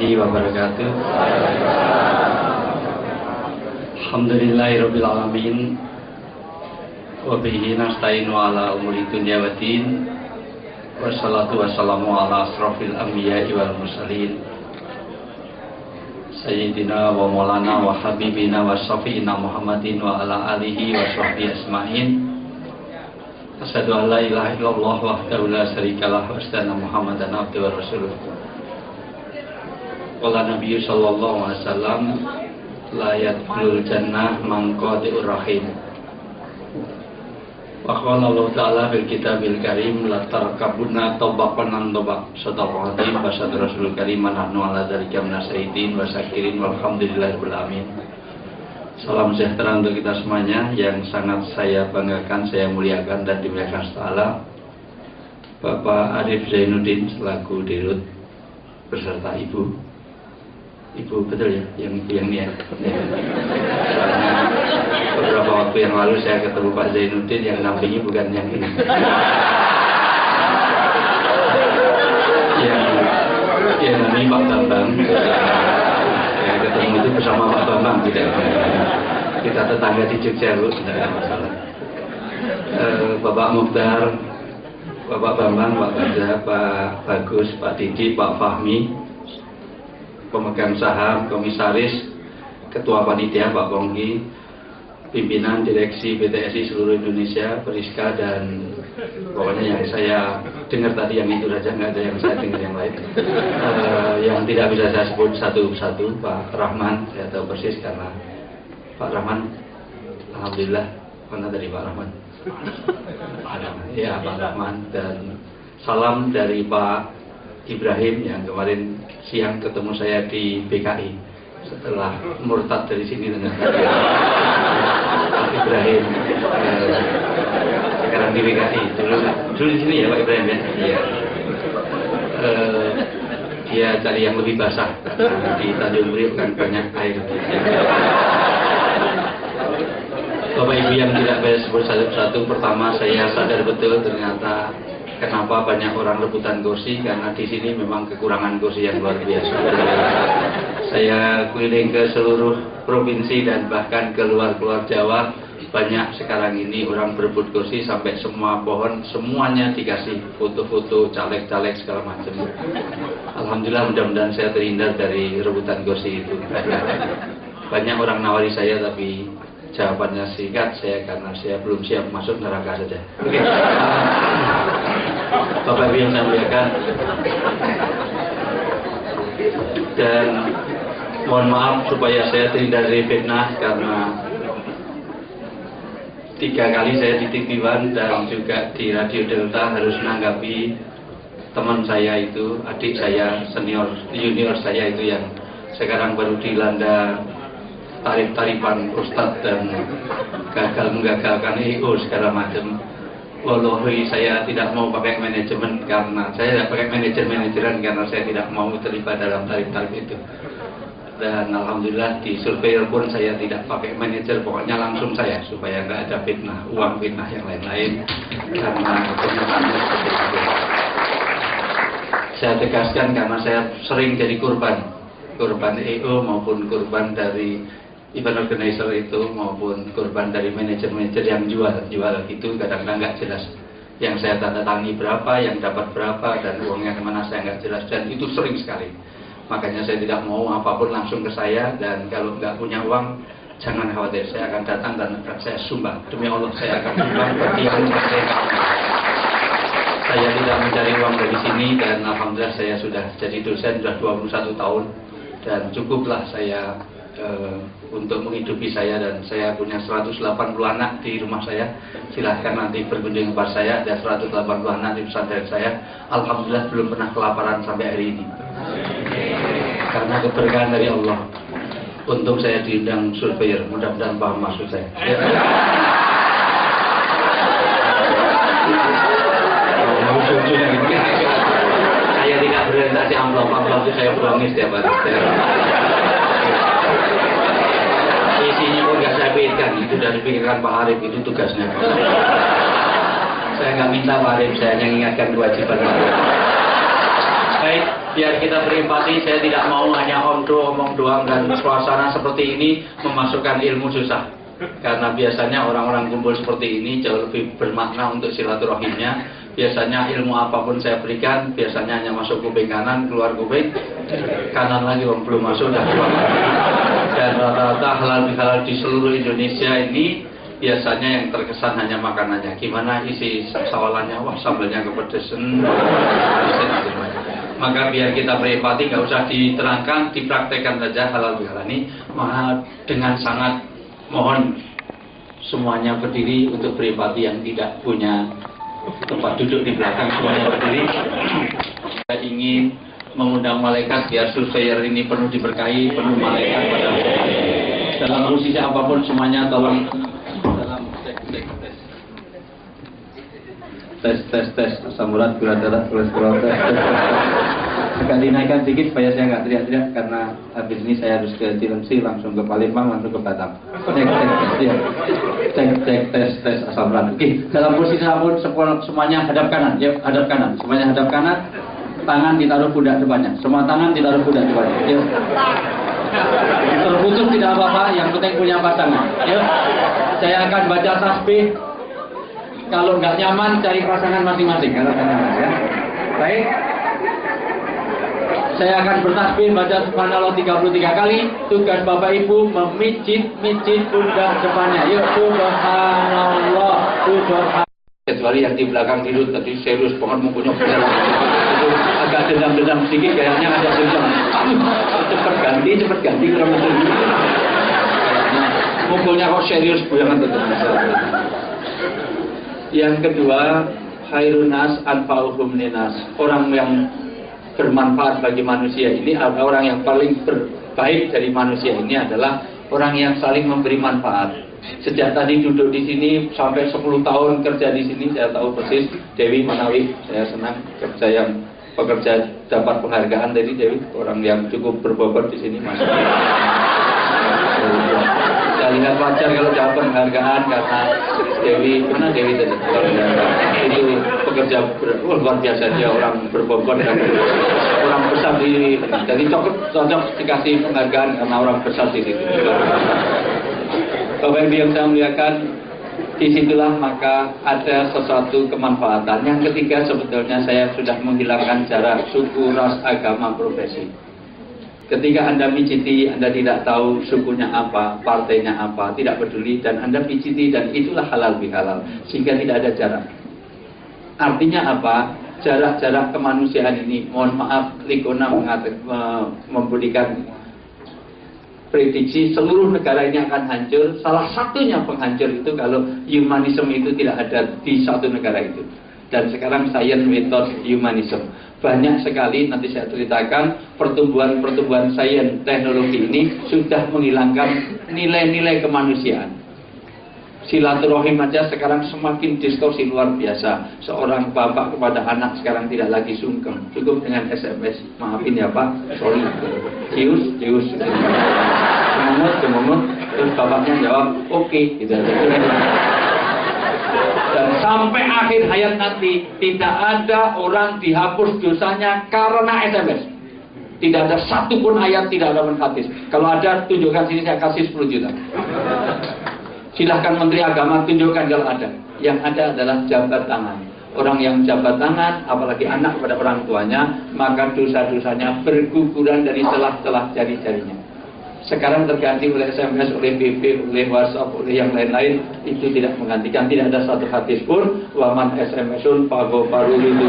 warahmatullahi wabarakatuh. Alhamdulillahirabbil alamin. Wa bihi nasta'inu ala umuri dunya waddin. Wassalatu wassalamu ala asrofil anbiya'i wal mursalin. Sayyidina wa maulana wa habibina wa syafi'ina Muhammadin wa ala alihi wa sahbihi asma'in. Asyhadu an la ilaha illallah wahdahu la syarikalah wa asyhadu anna Muhammadan abduhu wa rasuluh. Qala Nabi sallallahu alaihi wasallam la yadkhulul jannah man qati'ur rahim. Wa qala Allah ta'ala fil kitabil karim la tarkabunna tabaqan an tabaq. Sadaqallahu azim wa sadaqar rasulul karim nahnu ala dzalika minasyaitin wa syakirin walhamdulillahirabbil alamin. Salam sejahtera untuk kita semuanya yang sangat saya banggakan, saya muliakan dan dimuliakan Allah Bapak Arif Zainuddin selaku Dirut beserta Ibu betul ya, yang ibu yang ini ya. Soalnya beberapa waktu yang lalu saya ketemu Pak Zainuddin yang nampingi bukan yang ini. yang ini Pak Bambang. Saya ketemu itu bersama Pak Bambang, tidak. Kita tetangga di Jogja, Bu, tidak ada masalah. Bapak Mukhtar, Bapak Bambang, Pak Gaza, Pak Bagus, Pak Didi, Pak Fahmi, pemegang saham, komisaris, ketua panitia Pak Pongki, pimpinan direksi PTSI seluruh Indonesia, Periska, dan pokoknya yang saya dengar tadi yang itu saja, nggak ada yang saya dengar yang lain. Yang tidak bisa saya sebut satu-satu, Pak Rahman, saya tahu persis karena Pak Rahman, alhamdulillah, mana dari Pak Rahman? Ya, Pak Rahman, dan salam dari Pak Ibrahim yang kemarin siang ketemu saya di BKI setelah murtad dari sini dengan Pak Ibrahim, sekarang di BKI, dulu di sini ya Pak Ibrahim ya. Iya. Dia cari yang lebih basah karena di Tanjung Priok kan banyak air. Bapak Ibu yang tidak saya sebut satu-satu, pertama saya sadar betul ternyata kenapa banyak orang rebutan kursi, karena di sini memang kekurangan kursi yang luar biasa. Saya keliling ke seluruh provinsi dan bahkan ke luar Jawa, banyak sekarang ini orang berebut kursi sampai semua pohon semuanya dikasih foto-foto caleg-caleg segala macam. Alhamdulillah, mudah-mudahan saya terhindar dari rebutan kursi itu. Banyak orang nawari saya tapi jawabannya singkat, saya karena saya belum siap masuk neraka saja. Oke. Bapak Ibu yang saya muliakan, dan mohon maaf supaya saya terhindar dari fitnah karena 3 kali saya di TV1 dan juga di Radio Delta harus menanggapi teman saya itu, adik saya, junior saya itu yang sekarang baru dilanda tarif-tarifan Ustadz dan gagal menggagalkan EO segala macam. Wallahi saya tidak mau pakai manajemen karena saya tidak pakai manajeran karena saya tidak mau terlibat dalam tarif-tarif itu. Dan alhamdulillah di surveyor pun saya tidak pakai manajer, pokoknya langsung saya supaya nggak ada fitnah, uang fitnah yang lain-lain karena kenyataannya seperti itu. Saya tegaskan karena saya sering jadi korban EO maupun korban dari event organizer itu maupun korban dari manajer-manajer yang jual itu kadang-kadang nggak jelas. Yang saya tanda tangi berapa, yang dapat berapa, dan uangnya kemana saya nggak jelas, dan itu sering sekali. Makanya saya tidak mau apapun langsung ke saya, dan kalau nggak punya uang jangan khawatir, saya akan datang dan akan saya sumbang. Demi Allah saya akan sumbang bagi yang saya tidak mencari uang dari sini, dan alhamdulillah saya sudah jadi dosen sudah 21 tahun dan cukuplah saya untuk menghidupi saya, dan saya punya 180 anak di rumah saya. Silahkan nanti berkunjung kepada saya, ada 180 anak di pesantren saya. Alhamdulillah belum pernah kelaparan sampai hari ini karena keberkahan dari Allah. Untung saya diundang surveyor, mudah-mudahan paham maksud saya. Saya tidak berorientasi amplop itu saya buangin setiap hari. Isinya pun nggak saya pikirkan, itu sudah dipikirkan Pak Arif, itu tugasnya. Saya nggak minta Pak Arif, saya hanya mengingatkan kewajiban Pak Arif. Baik. biar kita berempati. Saya tidak mau hanya omong doang dan suasana seperti ini memasukkan ilmu susah. Karena biasanya orang-orang kumpul seperti ini jauh lebih bermakna untuk silaturahimnya. Biasanya ilmu apapun saya berikan, biasanya hanya masuk kuping kanan, keluar kuping kanan lagi, belum masuk dan keluar. Dan rata-rata halal di seluruh Indonesia ini biasanya yang terkesan hanya makanannya. Gimana isi sawalannya? Wah, sambalnya kepedesan. Maka biar kita berempati, nggak usah diterangkan, dipraktekkan saja halal bihalal ini. Maka dengan sangat mohon semuanya berdiri untuk berempati yang tidak punya tempat duduk di belakang, semuanya berdiri. Saya ingin mengundang malaikat biar surveyor ini penuh diberkahi, penuh malaikat pada dalam posisi apapun semuanya tolong dalam tes asam urat, gula darah, kolesterol, tes. Sekali naikkan sedikit supaya saya nggak teriak-teriak karena habis ini saya harus ke Cilengsi, langsung ke Palembang, langsung ke Batam. Tes asam urat. Oke, dalam posisi apapun semuanya hadap kanan, ya, hadap kanan, semuanya hadap kanan. Tangan ditaruh pundak depannya, semua tangan ditaruh pundak depannya. Ya. Terputus tidak apa-apa, yang penting punya pasangan. Ya. Saya akan baca tasbih. Kalau nggak nyaman cari pasangan masing-masing. Kalau nggak nyaman, ya. Baik. Saya akan bertasbih baca subhanallah 33 kali. Tugas Bapak Ibu memijit pundak depannya. Yuk, subhanallah, subhanallah. Kecuali yang di belakang tidur tadi serius banget mempunyai benar. Itu agak dendam-dendam sedikit, kayaknya ada dendam. Cepat ganti kurang lebih. Mumpulnya kok serius, jangan tetap. Yang kedua, khairun nas anfa'uhum linnas. Orang yang bermanfaat bagi manusia ini, orang yang paling baik dari manusia ini adalah orang yang saling memberi manfaat. Sejak tadi duduk di sini sampai 10 tahun kerja di sini, saya tahu persis Dewi Manawi. Saya senang kerja yang pekerja dapat penghargaan dari Dewi, orang yang cukup berbobot di sini masuk. Saya lihat wajar kalau dapat penghargaan karena Dewi tadi itu pekerja luar biasa, dia orang berbobot dan orang besar di, jadi cocok dikasih penghargaan karena orang besar di situ. Bapak Ibu yang saya muliakan, disitulah maka ada sesuatu kemanfaatan. Yang ketiga, sebetulnya saya sudah menghilangkan jarak suku, ras, agama, profesi. Ketika Anda pijiti, Anda tidak tahu sukunya apa, partainya apa, tidak peduli, dan Anda pijiti, dan itulah halal bihalal, sehingga tidak ada jarak. Artinya apa? Jarak-jarak kemanusiaan ini, mohon maaf, Likona memberikan prediksi seluruh negara ini akan hancur. Salah satunya penghancur itu kalau humanisme itu tidak ada di satu negara itu. Dan sekarang science without humanism. Banyak sekali, nanti saya ceritakan, pertumbuhan sains teknologi ini sudah menghilangkan nilai-nilai kemanusiaan. Silaturahim aja sekarang semakin distorsi luar biasa. Seorang bapak kepada anak sekarang tidak lagi sungkem, cukup dengan SMS, maafin ya Pak, sorry, cius, cemumut, terus bapaknya jawab, oke, gitu aja. Dan sampai akhir hayat nanti tidak ada orang dihapus dosanya karena SMS. Tidak ada satupun ayat, tidak ada hadis. Kalau ada, tunjukkan sini, saya kasih 10 juta. Silahkan Menteri Agama tunjukkan kalau ada. Yang ada adalah jabat tangan. Orang yang jabat tangan, apalagi anak kepada orang tuanya, maka dosa-dosanya berguguran dari celah-celah jari-jarinya. Sekarang terganti oleh SMS, oleh BB, oleh WhatsApp, oleh yang lain-lain, itu tidak menggantikan. Tidak ada satu hadis pun, waman SMS-un pago paru itu.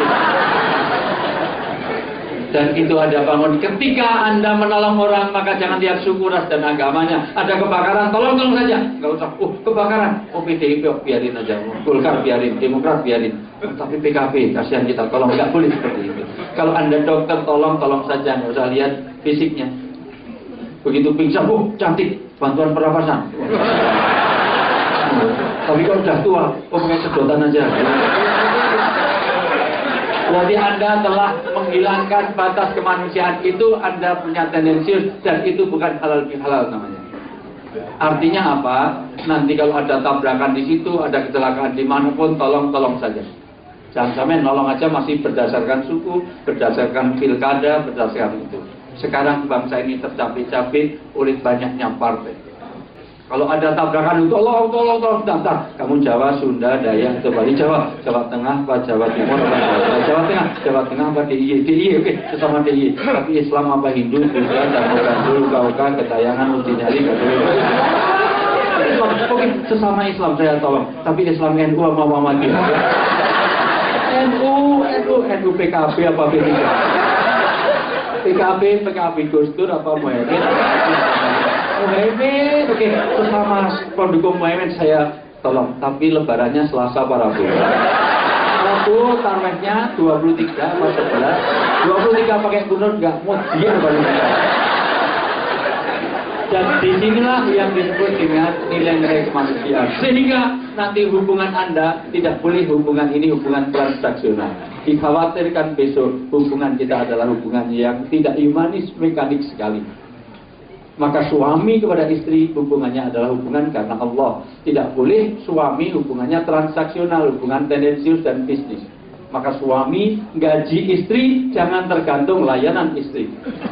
Dan itu ada bangun. Ketika Anda menolong orang, maka jangan lihat suku, ras, dan agamanya. Ada kebakaran, tolong saja. Nggak usah, kebakaran. PDIP, biarin aja. Golkar biarin, Demokrat biarin. Tapi PKB, kasihan kita, tolong. Nggak boleh seperti itu. Kalau Anda dokter, tolong saja. Nggak usah lihat fisiknya. Begitu pingsan, cantik, bantuan pernapasan. Tapi kalau sudah tua, pakai sedotan aja. Berarti Anda telah menghilangkan batas kemanusiaan itu, Anda punya tendensius, dan itu bukan halal bihalal namanya. Artinya apa? Nanti kalau ada tabrakan di situ, ada kecelakaan dimanapun, tolong saja. Jangan sampai nolong aja masih berdasarkan suku, berdasarkan pilkada, berdasarkan itu. Sekarang bangsa ini tercapek-capek oleh banyaknya partai. Kalau ada tabrakan, tolong, bentar. Kamu Jawa, Sunda, Dayak, atau Bali, Jawa Tengah, apa Jawa Timur, apa Jawa Tengah, apa DIY, oke, sesama DIY. Tapi Islam apa Hindu, Buddha, Jawa Kauka, Ketayangan, Mutinyari, oke, sesama Islam saya tolong. Tapi Islam NU sama Muhammadiyah. NU, PKB apa P3? PKB Gus Dur apa Muhammad? Muhammad, oke, sesama pendukung Muhammad saya tolong. Tapi lebarannya Selasa para Bu. Rabu tarwehnya 23 atau 11. 23 pakai kunut nggak mau dia balik. Dan disinilah yang disebut dengan nilai-nilai kemanusiaan. Sehingga nanti hubungan Anda tidak boleh hubungan ini hubungan transaksional. Dikhawatirkan besok hubungan kita adalah hubungan yang tidak humanis, mekanik sekali. Maka suami kepada istri hubungannya adalah hubungan karena Allah. Tidak boleh suami hubungannya transaksional, hubungan tendensius dan bisnis. Maka suami gaji istri jangan tergantung layanan istri.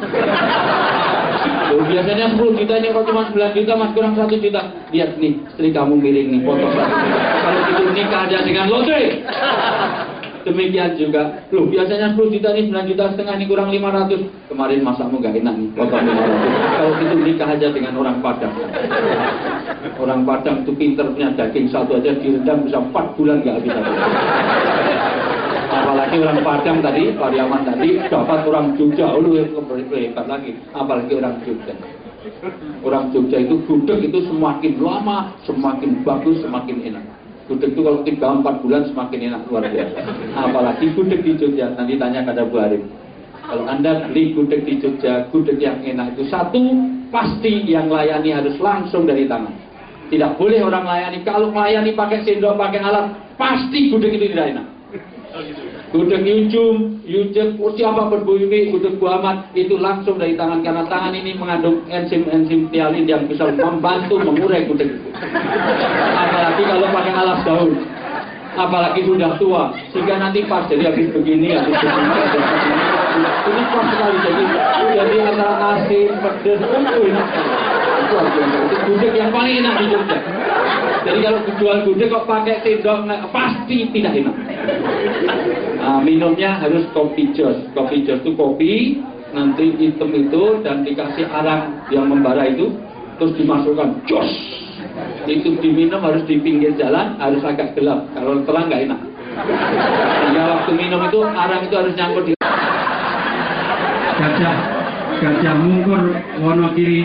Loh, biasanya 10 juta ini kok cuma 9 juta mas, kurang 1 juta. Lihat nih, istri kamu miring nih, potong. Kalau gitu nikah aja dengan lotre. Demikian juga, loh biasanya 10 juta nih, 9 juta setengah ini kurang 500. Kemarin masakmu gak enak nih, potong 500. Kalau gitu nikah aja dengan orang Padang. Orang Padang itu pinter, punya daging satu aja direndam bisa 4 bulan gak habis. Apalagi orang Padang tadi, Pariaman tadi dapat orang Jogja, hebat lagi. Apalagi orang Jogja. Orang Jogja itu gudeg itu semakin lama, semakin bagus, semakin enak. Gudeg itu kalau 3-4 bulan semakin enak, luar biasa. Apalagi gudeg di Jogja, nanti tanya kepada Bu Arif. Kalau Anda beli gudeg di Jogja, gudeg yang enak itu satu, pasti yang layani harus langsung dari tangan. Tidak boleh orang layani, kalau layani pakai sendok, pakai alat, pasti gudeg itu tidak enak. Gudeg Yujum, siapa berbunyi, gudeg Bu Ahmad, itu langsung dari tangan, karena tangan ini mengandung enzim-enzim tialin yang bisa membantu mengurai gudeg itu. Apalagi kalau pakai alas daun, apalagi sudah tua, sehingga nanti pas jadi habis begini, ini pas sekali jadi antara asin, pedas, enak. Itu gudeg yang paling enak di Jogja. Jadi kalau jual gudeg kok pakai sendok, pasti tidak enak. Nah, minumnya harus kopi jos. Kopi jos itu kopi, nanti hitam itu dan dikasih arang yang membara itu, terus dimasukkan jos. Itu diminum harus di pinggir jalan, harus agak gelap. Kalau terang nggak enak. Sehingga waktu minum itu arang itu harus nyangkut di. Gajah Mungkur Wonogiri.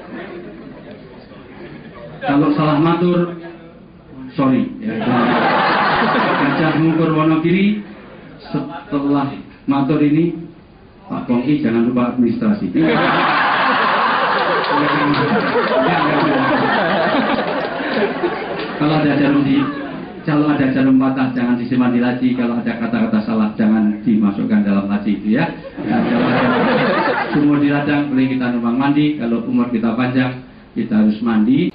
Kalau salah matur, sorry. Ya. Gajah Mungkur Wonogiri. Setelah matur ini, Pak Pongki jangan lupa administrasi. Kalau ada jarum patah jangan disimpan di laci. Kalau ada kata-kata salah jangan dimasukkan dalam laci itu ya. Kalau ada sumur di ladang boleh kita numpang mandi. Kalau umur kita panjang kita harus mandi.